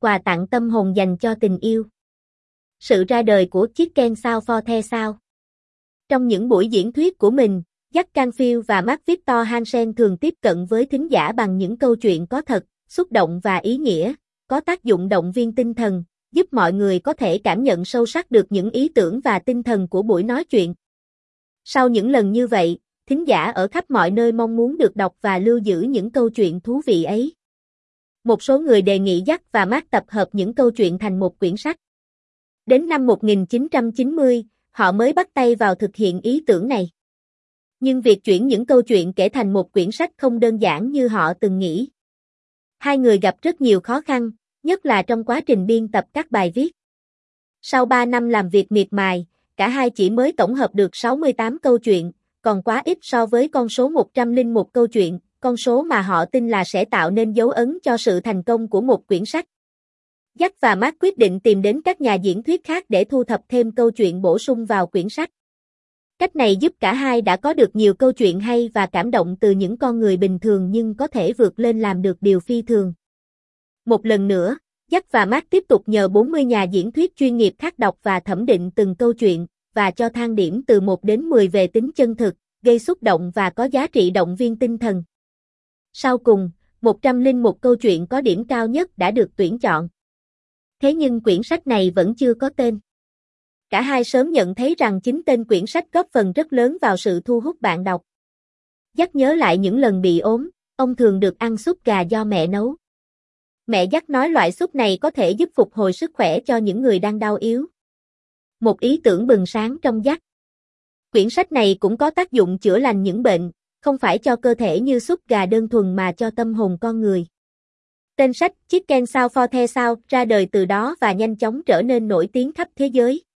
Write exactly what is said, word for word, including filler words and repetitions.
quà tặng tâm hồn dành cho tình yêu. Sự ra đời của Chicken Soup for the Soul. Trong những buổi diễn thuyết của mình, Jack Canfield và Mark Victor Hansen thường tiếp cận với thính giả bằng những câu chuyện có thật, xúc động và ý nghĩa, có tác dụng động viên tinh thần, giúp mọi người có thể cảm nhận sâu sắc được những ý tưởng và tinh thần của buổi nói chuyện. Sau những lần như vậy, thính giả ở khắp mọi nơi mong muốn được đọc và lưu giữ những câu chuyện thú vị ấy. Một số người đề nghị Jack và Mark tập hợp những câu chuyện thành một quyển sách. Đến năm một nghìn chín trăm chín mươi, họ mới bắt tay vào thực hiện ý tưởng này. Nhưng việc chuyển những câu chuyện kể thành một quyển sách không đơn giản như họ từng nghĩ. Hai người gặp rất nhiều khó khăn, nhất là trong quá trình biên tập các bài viết. Sau ba năm làm việc miệt mài, cả hai chỉ mới tổng hợp được sáu mươi tám câu chuyện, còn quá ít so với con số một trăm lẻ một câu chuyện, con số mà họ tin là sẽ tạo nên dấu ấn cho sự thành công của một quyển sách. Jack và Mark quyết định tìm đến các nhà diễn thuyết khác để thu thập thêm câu chuyện bổ sung vào quyển sách. Cách này giúp cả hai đã có được nhiều câu chuyện hay và cảm động từ những con người bình thường nhưng có thể vượt lên làm được điều phi thường. Một lần nữa, Jack và Mark tiếp tục nhờ bốn mươi nhà diễn thuyết chuyên nghiệp khác đọc và thẩm định từng câu chuyện, và cho thang điểm từ một đến mười về tính chân thực, gây xúc động và có giá trị động viên tinh thần. Sau cùng, một trăm lẻ một câu chuyện có điểm cao nhất đã được tuyển chọn. Thế nhưng quyển sách này vẫn chưa có tên. Cả hai sớm nhận thấy rằng chính tên quyển sách góp phần rất lớn vào sự thu hút bạn đọc. Jack nhớ lại những lần bị ốm, ông thường được ăn súp gà do mẹ nấu. Mẹ Jack nói loại súp này có thể giúp phục hồi sức khỏe cho những người đang đau yếu. Một ý tưởng bừng sáng trong Jack. Quyển sách này cũng có tác dụng chữa lành những bệnh, không phải cho cơ thể như súp gà đơn thuần mà cho tâm hồn con người. Tên sách Chicken Soup for the Soul ra đời từ đó và nhanh chóng trở nên nổi tiếng khắp thế giới.